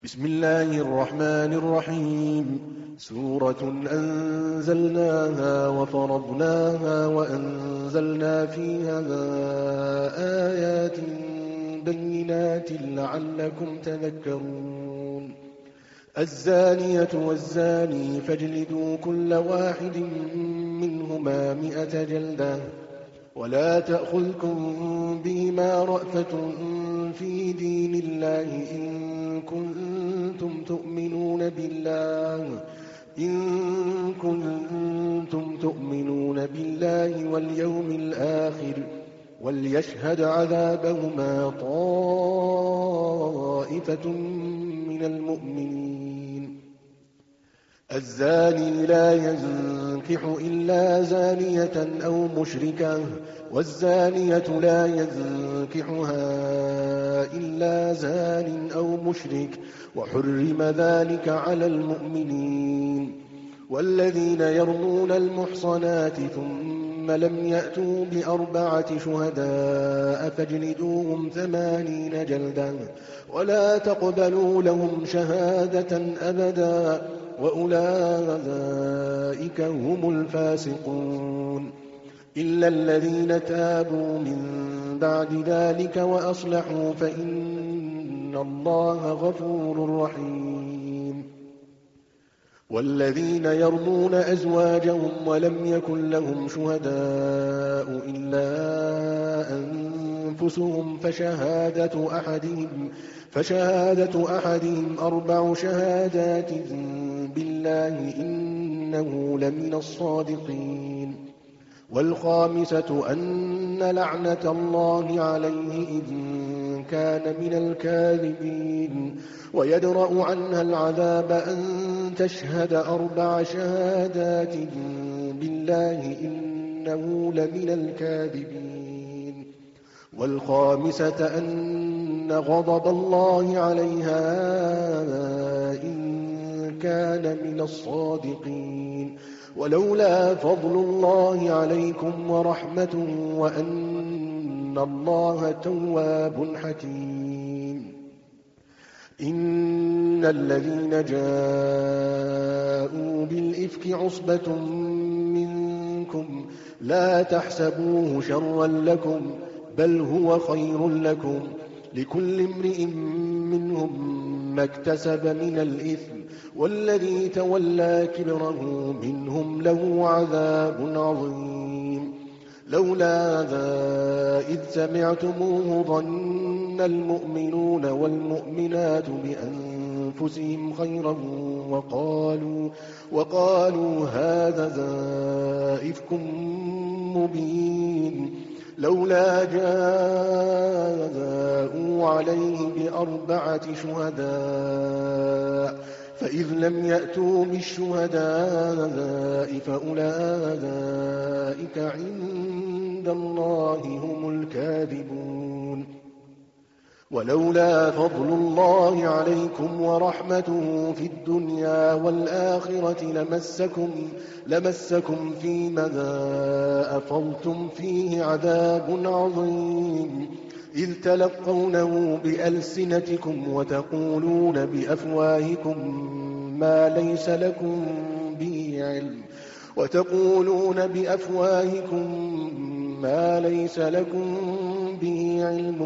بسم الله الرحمن الرحيم. سورة أنزلناها وفرضناها وأنزلنا فيها آيات بينات لعلكم تذكرون. الزانية والزاني فاجلدوا كل واحد منهما 100 جلدة ولا تأخذكم بهما رأفة في دين الله إن كنتم تؤمنون بالله واليوم الآخر وليشهد عذابهما طائفة من المؤمنين. الزاني لا ينكح إلا زانية أو مشركة والزانية لا ينكحها إلا زان أو مشرك وحرم ذلك على المؤمنين. والذين يرمون المحصنات ثم لم يأتوا ب4 شهداء فاجلدوهم 80 جلدة ولا تقبلوا لهم شهادة أبدا وأولئك هم الفاسقون. إلا الذين تابوا من بعد ذلك وأصلحوا فإن الله غفور رحيم. والذين يرمون أزواجهم ولم يكن لهم شهداء إلا أنفسهم فشهادة أحدهم 4 شهادات بالله إنه لمن الصادقين. والخامسة أن لعنة الله عليه إن كان من الكاذبين ويدرأ عنها العذاب أن تشهد 4 شهادات بالله إنه لمن الكاذبين. والخامسة أن غضب الله عليها إن كان من الصادقين. ولولا فضل الله عليكم ورحمته وأن الله تواب حكيم. إن الذين جاءوا بالإفك عصبة منكم لا تحسبوه شرا لكم بل هو خير لكم لكل امرئ منهم ما اكتسب من الإثم والذي تولى كبره منهم له عذاب عظيم. لولا إذ سمعتموه ظن المؤمنون والمؤمنات بأنفسهم خيرا وقالوا هذا إفك مبين. لولا جاءوا عليه ب4 شهداء فإذ لم يأتوا بالشهداء فأولئك عند الله هم الكاذبون. ولولا فضل الله عليكم ورحمته في الدنيا والآخرة لمسكم فيما أفضتم فيه عذاب عظيم إذ تلقونه بألسنتكم وتقولون بأفواهكم ما ليس لكم به علم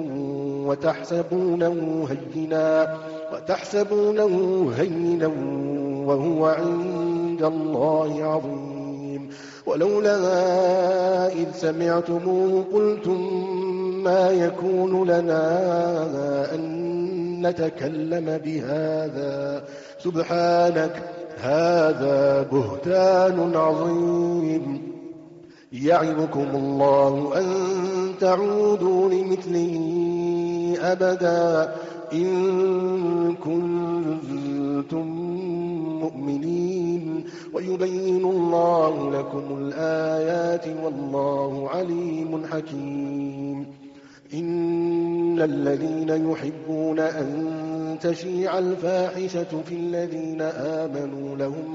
وتحسبونه هينا وهو عند الله عظيم. ولولا إذ سمعتموه قلتم ما يكون لنا أن نتكلم بهذا سبحانك هذا بهتان عظيم. يعظكم الله أن تعودوا لمثله أبدا إن كنتم مؤمنين ويبين الله لكم الآيات والله عليم حكيم. إن الذين يحبون أن تشيع الفاحشة في الذين آمنوا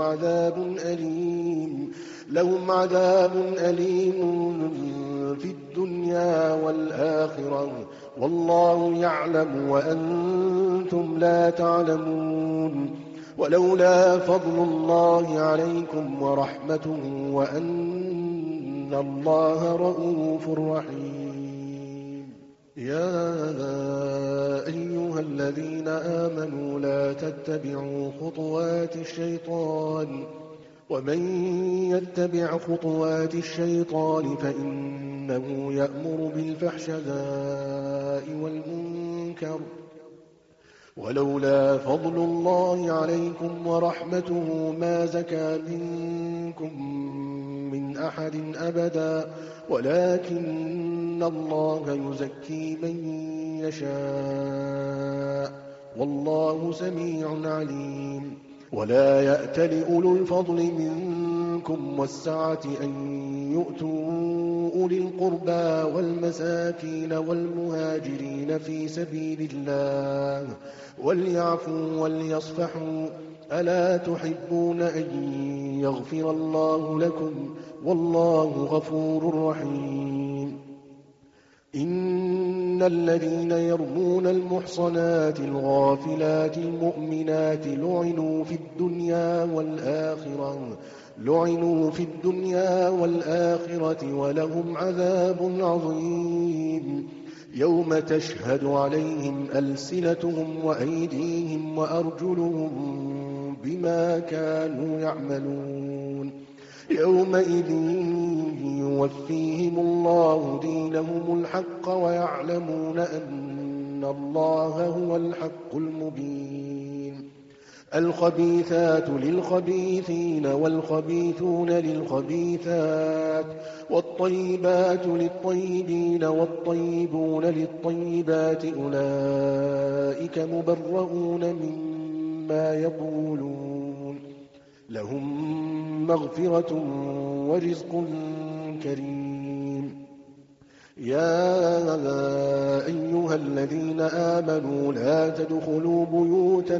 لهم عذاب أليم في الدنيا والآخرة والله يعلم وأنتم لا تعلمون. ولولا فضل الله عليكم ورحمته وأن الله رؤوف رحيم. يا أيها الذين آمنوا لا تتبعوا خطوات الشيطان ومن يتبع خطوات الشيطان فإنه يأمر بالفحشاء والمنكر ولولا فضل الله عليكم ورحمته ما زكى منكم من أحد أبدا ولكن الله يزكي من يشاء والله سميع عليم. ولا يأتل أولو الفضل منكم والسعة أن يؤتوا أولي القربى والمساكين والمهاجرين في سبيل الله وليعفوا وليصفحوا ألا تحبون أن يغفر الله لكم والله غفور رحيم. إن الذين يرمون المحصنات الغافلات المؤمنات لعنوا في الدنيا والآخرة ولهم عذاب عظيم يوم تشهد عليهم ألسنتهم وأيديهم وأرجلهم بما كانوا يعملون يومئذ يوفيهم الله دينهم الحق ويعلمون أن الله هو الحق المبين. الخبيثات للخبيثين والخبيثون للخبيثات والطيبات للطيبين والطيبون للطيبات أولئك مبرؤون مما يقولون لهم مغفرة ورزق كريم. يا أيها الذين آمنوا لا تدخلوا بيوتا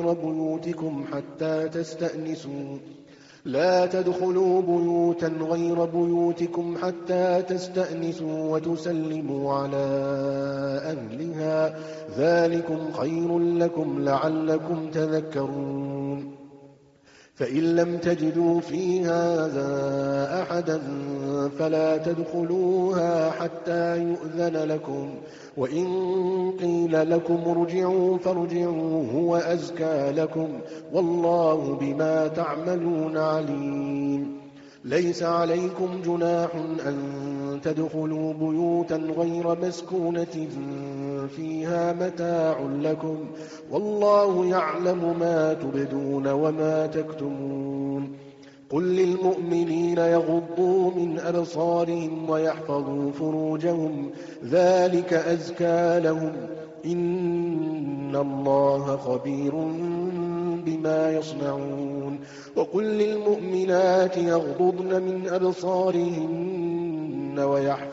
غير بيوتكم حتى تستأنسوا وتسلموا على أهلها ذلكم خير لكم لعلكم تذكرون. فإن لم تجدوا فيها أحدا فلا تدخلوها حتى يؤذن لكم وإن قيل لكم ارجعوا فارجعوا هو أزكى لكم والله بما تعملون عليم. ليس عليكم جناح أن تدخلوا بيوتا غير مسكونة فيها متاع لكم والله يعلم ما تبدون وما تكتمون. قل للمؤمنين يغضوا من أبصارهم ويحفظوا فروجهم ذلك أزكى لهم إن الله خبير بما يصنعون. وقل للمؤمنات يغضضن من أبصارهن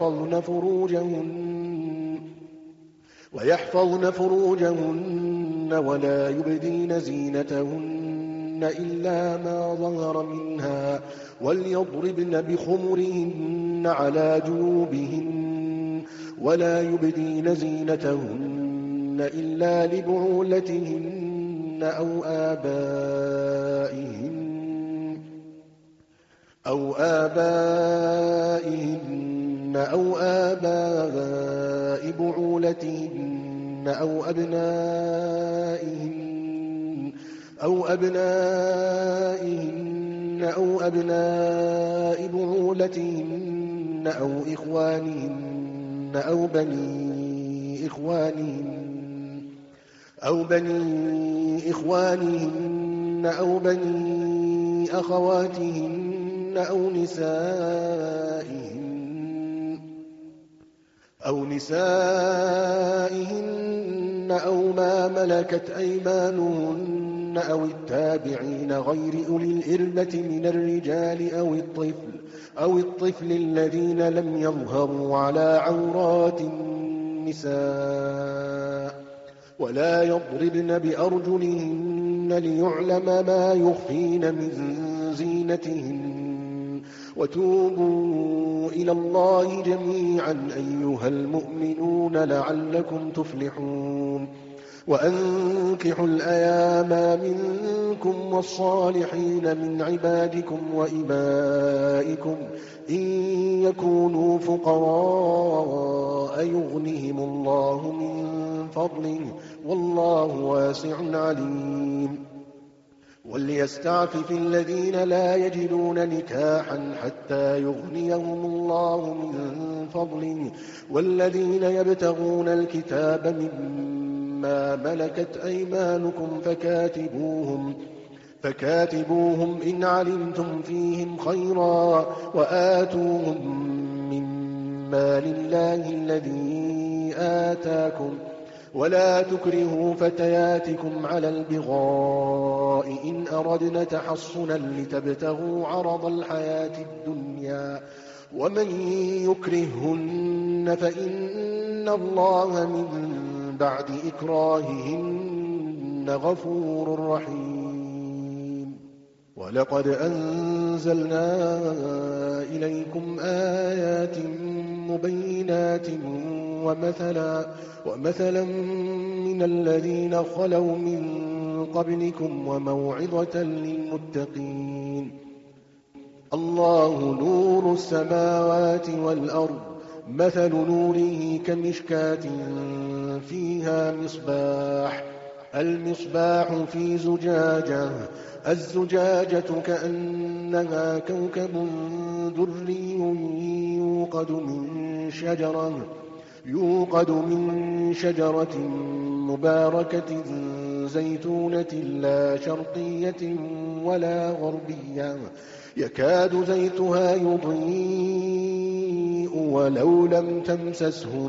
ويحفظن فروجهن ولا يبدين زينتهن إلا ما ظهر منها وليضربن بخمرهن على جيوبهن ولا يبدين زينتهن إلا لبعولتهن أو آبائهن أو آباء بعولتهن أو أبنائهن أو أبناء بعولتهن أو إخوانهن أو بني إخوانهن أو بني أخواتهن أو نسائهن أو ما ملكت أيمانهن أو التابعين غير أولي الإربة من الرجال أو الطفل الذين لم يظهروا على عورات النساء ولا يضربن بأرجلهن ليعلم ما يخفين من زينتهن وتوبوا إلى الله جميعا أيها المؤمنون لعلكم تفلحون وأنكحوا الأيام منكم والصالحين من عبادكم وإمائكم إن يكونوا فقراء يغنهم الله من فضله والله واسع عليم وليستعفف الذين لا يجدون نكاحا حتى يغنيهم الله من فضله والذين يبتغون الكتاب مما ملكت أيمانكم فكاتبوهم إن علمتم فيهم خيرا وآتوهم مما لله الذي آتاكم ولا تكرهوا فتياتكم على البغاء إن أردنا تحصنا لتبتغوا عرض الحياة الدنيا ومن يكرههن فإن الله من بعد إكراههن غفور رحيم ولقد أنزلنا إليكم آيات مبينات ومثلا من الذين خلوا من قبلكم وموعظة للمتقين الله نور السماوات والأرض مثل نوره كمشكاة فيها المصباح في زجاجة الزجاجة كأنها كوكب دري يوقد من شجرة مباركة زيتونة لا شرقية ولا غربية يكاد زيتها يضيء ولو لم تمسسه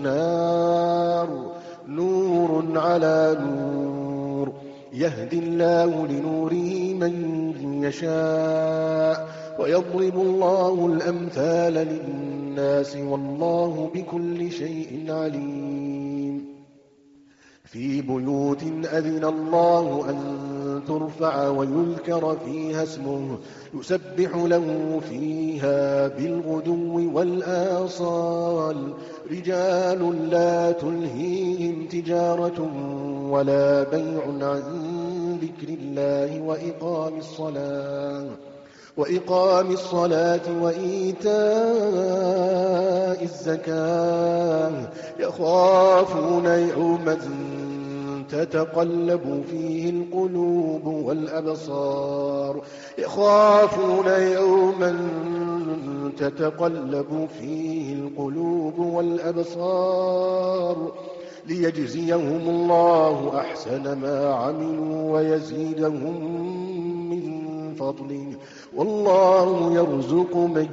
نور على نور يهدي الله لنوره من يشاء ويضرب الله الأمثال للناس والله بكل شيء عليم في بيوت أذن الله أن ترفع ويذكر فيها اسمه يسبح له فيها بالغدو والآصال رجال لا تلهيهم تجارة ولا بيع عن ذكر الله وإقام الصلاة وإيتاء الزكاة يخافون يوما تتقلب فيه القلوب والأبصار ليجزيهم الله أحسن ما عملوا ويزيدهم من فضله والله يرزق من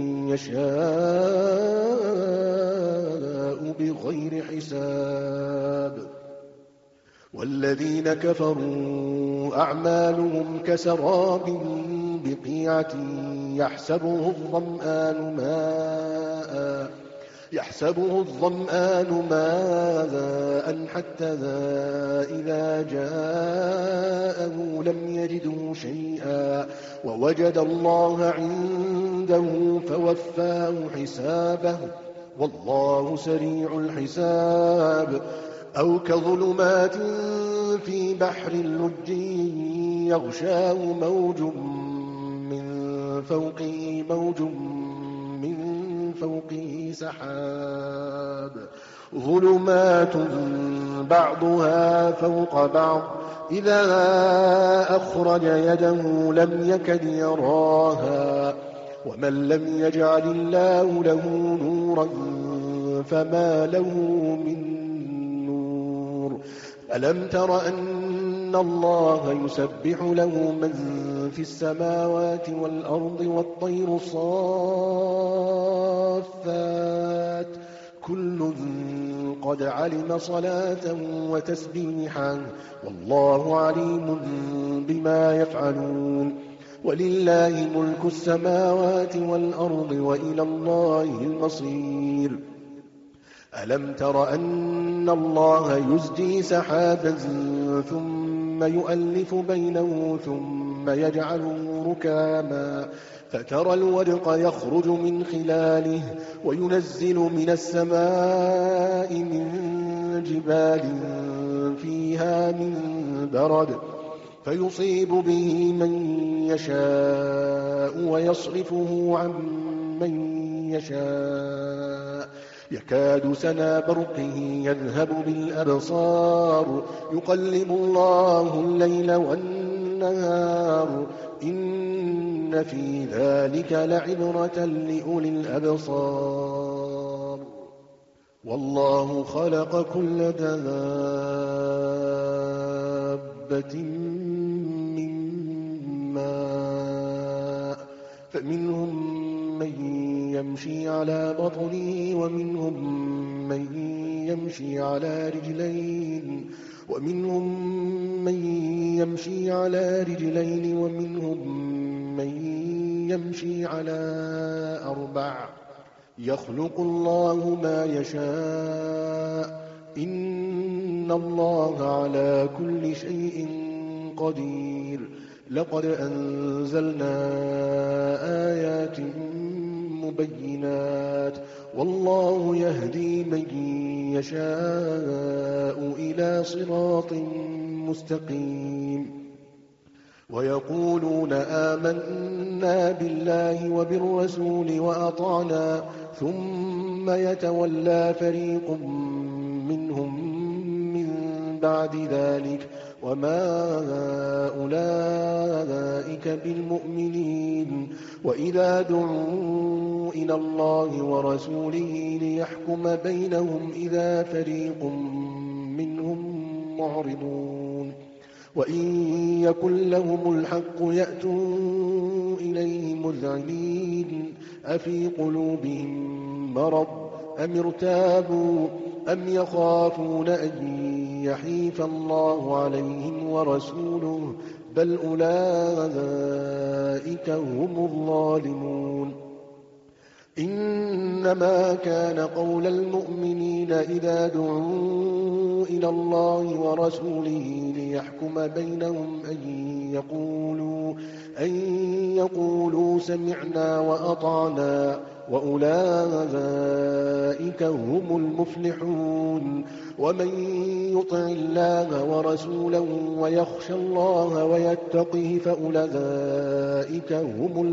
يشاء بغير حساب والذين كفروا أعمالهم كسراب بقيعة يحسبه الظمآن ماء حتى إذا جاءه لم يجده شيئا ووجد الله عنده فوفاه حسابه والله سريع الحساب أو كظلمات في بحر لج يغشاه موج من فوقه سحاب ظلمات بعضها فوق بعض إذا أخرج يده لم يكد يراها ومن لم يجعل الله له نورا فما له من نور ألم تر أن الله يسبح له من في السماوات والأرض والطير صافات كل قد علم صلاة وتسبيحا والله عليم بما يفعلون ولله ملك السماوات والأرض وإلى الله المصير ألم تر أن الله يزجي سحابا ثم يؤلف بينه ثم يجعله ركاما فترى الودق يخرج من خلاله وينزل من السماء من جبال فيها من برد فيصيب به من يشاء ويصرفه عن من يشاء يكاد سنا برقه يذهب بالأبصار يقلب الله الليل والنهار إن في ذلك لعبرة لأولي الأبصار والله خلق كل دابة من ماء فمنهم من يمشي على بطنه ومنهم من يمشي على رجلين ومنهم من يمشي على 4 يخلق الله ما يشاء إن الله على كل شيء قدير لقد أنزلنا آيات مبينات والله يهدي من يشاء إلى صراط مستقيم ويقولون آمنا بالله وبالرسول وأطعنا ثم يتولى فريق منهم من بعد ذلك وما أولئك بالمؤمنين وإذا دعوا إلى الله ورسوله ليحكم بينهم إذا فريق منهم معرضون وإن يكن لهم الحق يأتوا إليه مذعنين أفي قلوبهم مرض أم ارتابوا أم يخافون أن يحيف الله عليهم ورسوله بل أولئك هم الظالمون إنما كان قول المؤمنين إذا دعوا إلى الله ورسوله ليحكم بينهم أن يقولوا سمعنا وأطعنا وأولئك هم المفلحون ومن يطع الله ورسوله ويخشى الله ويتقه فأولئك هم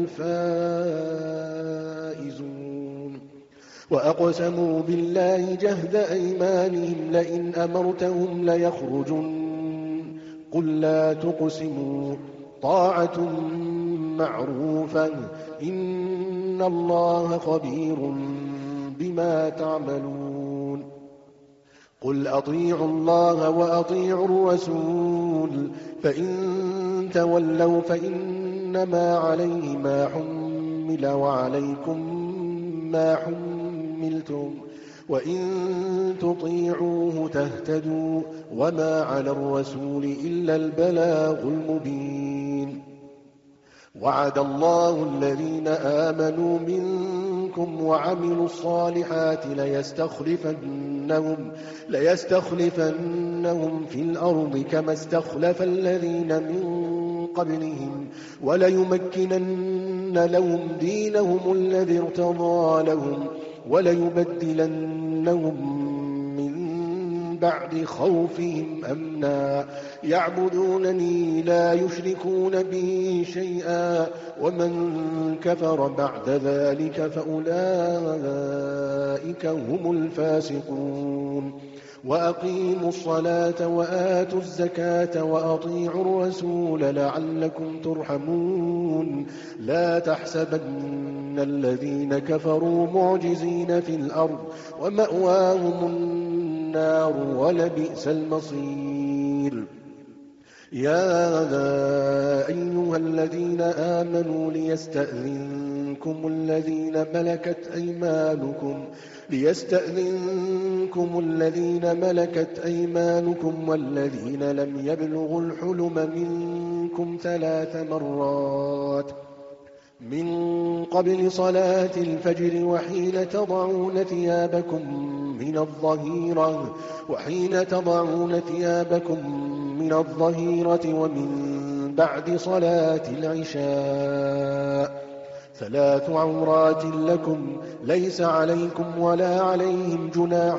الفائزون وأقسموا بالله جهد أيمانهم لئن أمرتهم ليخرجن قل لا تقسموا طاعة معروفة إن الله خبير بما تعملون قل أطيعوا الله وأطيعوا الرسول فإن تولوا فإنما عليه ما حمل وعليكم ما حملتم وإن تطيعوه تهتدوا وما على الرسول إلا البلاغ المبين وعد الله الذين آمنوا منكم وعملوا الصالحات ليستخلفنهم في الأرض كما استخلف الذين من قبلهم وليمكنن لهم دينهم الذي ارتضى لهم وليبدلنهم من بعد خوفهم أمنا يعبدونني لا يشركون بي شيئا ومن كفر بعد ذلك فأولئك هم الفاسقون وأقيموا الصلاة وآتوا الزكاة وأطيعوا الرسول لعلكم ترحمون لا تحسبن الذين كفروا معجزين في الأرض ومأواهم النار ولبئس المصير يا أيها الذين آمنوا ليستأذنكم الذين ملكت أيمانكم والذين لم يبلغوا الحلم منكم 3 مرات من قبل صلاة الفجر وحين تضعون ثيابكم من الظهيرة ومن بعد صلاة العشاء 3 عورات لكم ليس عليكم ولا عليهم جناح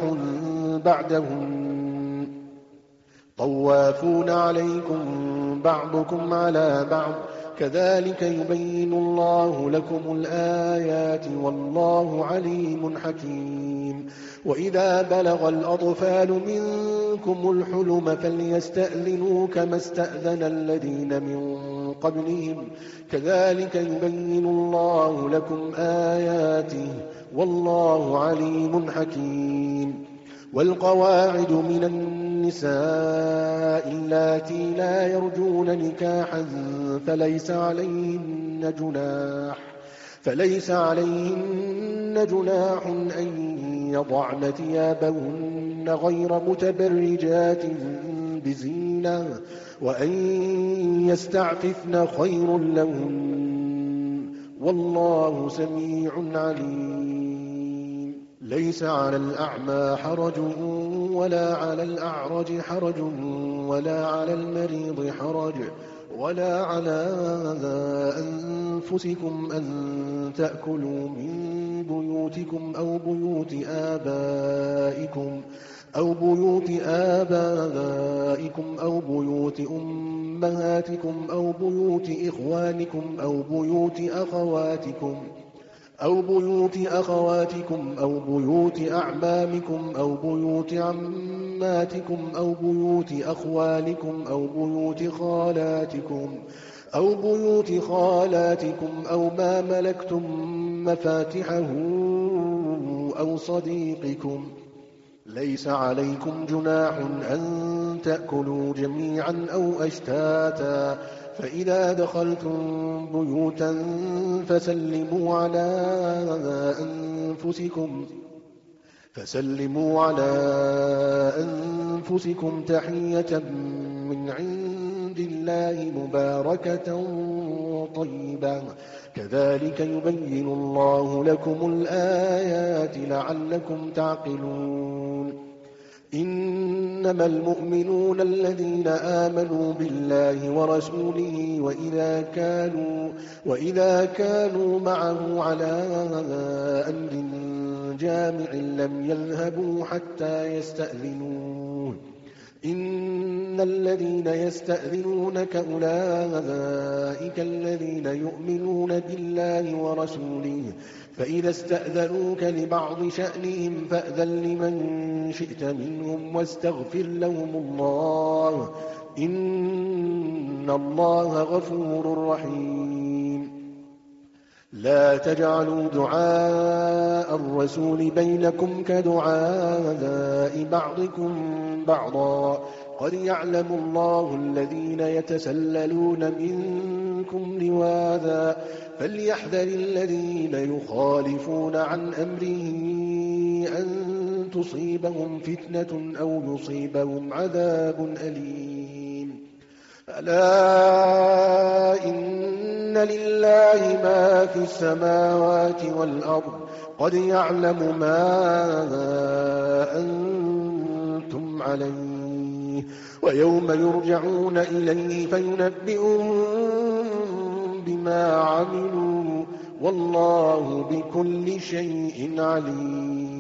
بعدهم طوافون عليكم بعضكم على بعض كذلك يبين الله لكم الآيات والله عليم حكيم وإذا بلغ الأطفال منكم الحلم فليستأذنوا كما استأذن الذين من قبلهم كذلك يبين الله لكم آياته والله عليم حكيم والقواعد من النساء اللاتي لا يرجون نكاحا فليس عليهن جناح أن يضعن ثيابهن غير متبرجات بزينة وأن يستعففن خير لهن والله سميع عليم ليس على الأعمى حرج ولا على الأعرج حرج ولا على المريض حرج ولا على أنفسكم أن تأكلوا من بيوتكم أو بيوت آبائكم أو بيوت أمهاتكم أو بيوت إخوانكم أو بيوت أخواتكم أو بيوت أعمامكم أو بيوت عماتكم أو بيوت أخوالكم أو بيوت خالاتكم أو ما ملكتم مفاتحه أو صديقكم ليس عليكم جناح أن تأكلوا جميعا أو أشتاتا فإذا دخلتم بيوتا فسلموا على أنفسكم تحية من عند الله مباركة طيبة كذلك يبين الله لكم الآيات لعلكم تعقلون إنما المؤمنون الذين آمنوا بالله ورسوله وإذا كانوا معه على أمر جامع لم يذهبوا حتى يستأذنوه إن الذين يستأذنونك أولئك الذين يؤمنون بالله ورسوله فإذا استأذنوك لبعض شأنهم فأذن لمن شئت منهم واستغفر لهم الله إن الله غفور رحيم لا تجعلوا دعاء الرسول بينكم كدعاء بعضكم بعضا قد يعلم الله الذين يتسللون منكم لواذا فليحذر الذين يخالفون عن أمره أن تصيبهم فتنة أو يصيبهم عذاب أليم ألا إن لله ما في السماوات والأرض قد يعلم ما أنتم عليه ويوم يرجعون إليه فينبئهم بما عملوا والله بكل شيء عليم